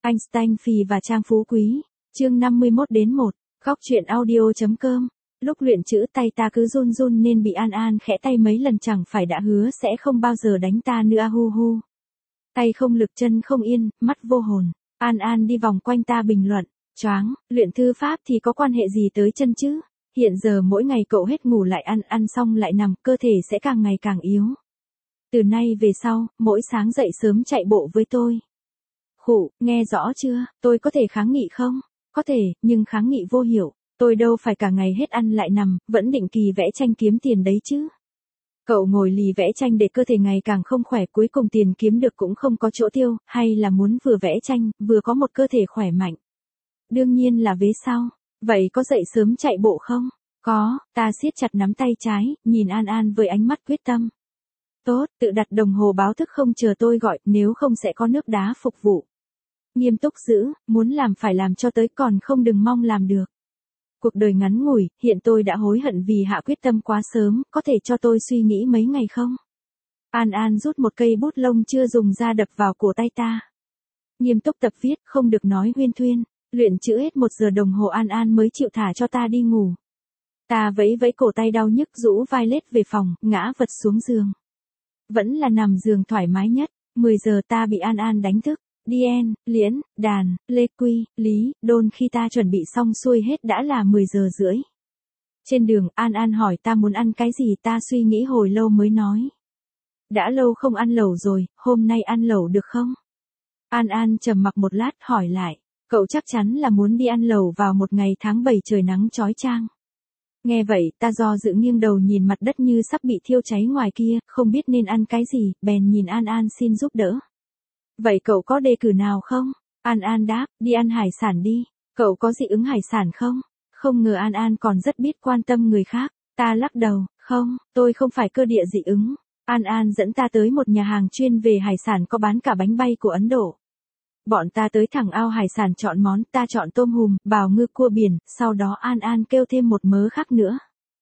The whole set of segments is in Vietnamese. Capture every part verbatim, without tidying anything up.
Einstein Phì và Trang Phú Quý, chương năm mươi mốt đến một, góc truyện audio.com. Lúc luyện chữ tay ta cứ run run nên bị An An khẽ tay mấy lần, chẳng phải đã hứa sẽ không bao giờ đánh ta nữa hu hu. Tay không lực, chân không yên, mắt vô hồn. An An đi vòng quanh ta bình luận, choáng, luyện thư pháp thì có quan hệ gì tới chân chứ? Hiện giờ mỗi ngày cậu hết ngủ lại ăn, ăn xong lại nằm, cơ thể sẽ càng ngày càng yếu. Từ nay về sau, mỗi sáng dậy sớm chạy bộ với tôi. Khụ, nghe rõ chưa, tôi có thể kháng nghị không? Có thể, nhưng kháng nghị vô hiệu. Tôi đâu phải cả ngày hết ăn lại nằm, vẫn định kỳ vẽ tranh kiếm tiền đấy chứ. Cậu ngồi lì vẽ tranh để cơ thể ngày càng không khỏe, cuối cùng tiền kiếm được cũng không có chỗ tiêu, hay là muốn vừa vẽ tranh, vừa có một cơ thể khỏe mạnh? Đương nhiên là vế sau. Vậy có dậy sớm chạy bộ không? Có, ta siết chặt nắm tay trái, nhìn An An với ánh mắt quyết tâm. Tốt, tự đặt đồng hồ báo thức không chờ tôi gọi, nếu không sẽ có nước đá phục vụ. Nghiêm túc giữ, muốn làm phải làm cho tới, còn không đừng mong làm được. Cuộc đời ngắn ngủi, hiện tôi đã hối hận vì hạ quyết tâm quá sớm, có thể cho tôi suy nghĩ mấy ngày không? An An rút một cây bút lông chưa dùng ra đập vào cổ tay ta. Nghiêm túc tập viết, không được nói huyên thuyên. Luyện chữ hết một giờ đồng hồ An An mới chịu thả cho ta đi ngủ. Ta vẫy vẫy cổ tay đau nhức, rũ vai lết về phòng, ngã vật xuống giường. Vẫn là nằm giường thoải mái nhất. mười giờ ta bị An An đánh thức. Điên, Liễn, Đàn, Lê Quy, Lý, Đôn khi ta chuẩn bị xong xuôi hết đã là mười giờ rưỡi. Trên đường, An An hỏi ta muốn ăn cái gì, ta suy nghĩ hồi lâu mới nói. Đã lâu không ăn lẩu rồi, hôm nay ăn lẩu được không? An An trầm mặc một lát hỏi lại, cậu chắc chắn là muốn đi ăn lẩu vào một ngày tháng bảy trời nắng chói chang. Nghe vậy, ta do dự nghiêng đầu nhìn mặt đất như sắp bị thiêu cháy ngoài kia, không biết nên ăn cái gì, bèn nhìn An An xin giúp đỡ. Vậy cậu có đề cử nào không? An An đáp, đi ăn hải sản đi. Cậu có dị ứng hải sản không? Không ngờ An An còn rất biết quan tâm người khác. Ta lắc đầu, không, tôi không phải cơ địa dị ứng. An An dẫn ta tới một nhà hàng chuyên về hải sản có bán cả bánh bay của Ấn Độ. Bọn ta tới thẳng ao hải sản chọn món, ta chọn tôm hùm, bào ngư, cua biển, sau đó An An kêu thêm một mớ khác nữa.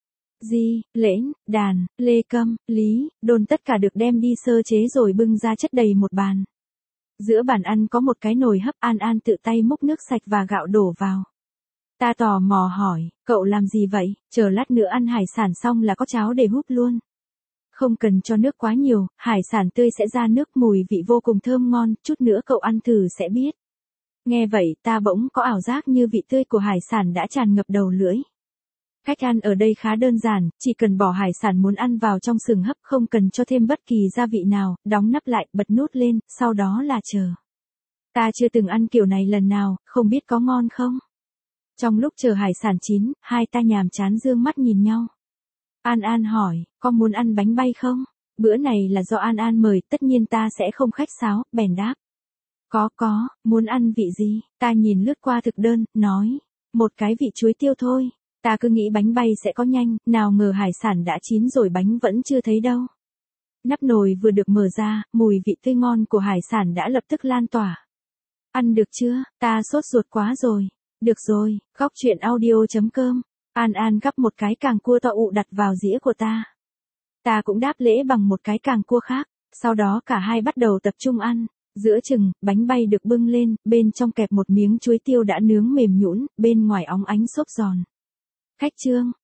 Di, Lễn, Đàn, Lê Câm, Lý, Đôn tất cả được đem đi sơ chế rồi bưng ra chất đầy một bàn. Giữa bàn ăn có một cái nồi hấp, An An tự tay múc nước sạch và gạo đổ vào. Ta tò mò hỏi, cậu làm gì vậy, chờ lát nữa ăn hải sản xong là có cháo để húp luôn. Không cần cho nước quá nhiều, hải sản tươi sẽ ra nước, mùi vị vô cùng thơm ngon, chút nữa cậu ăn thử sẽ biết. Nghe vậy ta bỗng có ảo giác như vị tươi của hải sản đã tràn ngập đầu lưỡi. Cách ăn ở đây khá đơn giản, chỉ cần bỏ hải sản muốn ăn vào trong sừng hấp, không cần cho thêm bất kỳ gia vị nào, đóng nắp lại, bật nút lên, sau đó là chờ. Ta chưa từng ăn kiểu này lần nào, không biết có ngon không? Trong lúc chờ hải sản chín, hai ta nhàm chán dương mắt nhìn nhau. An An hỏi, có muốn ăn bánh bay không? Bữa này là do An An mời, tất nhiên ta sẽ không khách sáo, bèn đáp. Có có, muốn ăn vị gì? Ta nhìn lướt qua thực đơn, nói, một cái vị chuối tiêu thôi. Ta cứ nghĩ bánh bay sẽ có nhanh, nào ngờ hải sản đã chín rồi bánh vẫn chưa thấy đâu. Nắp nồi vừa được mở ra, mùi vị tươi ngon của hải sản đã lập tức lan tỏa. Ăn được chưa? Ta sốt ruột quá rồi. Được rồi, góc truyện audio.com. An An gắp một cái càng cua to ụ đặt vào dĩa của ta. Ta cũng đáp lễ bằng một cái càng cua khác, sau đó cả hai bắt đầu tập trung ăn. Giữa chừng, bánh bay được bưng lên, bên trong kẹp một miếng chuối tiêu đã nướng mềm nhũn, bên ngoài óng ánh xốp giòn. Khách trương,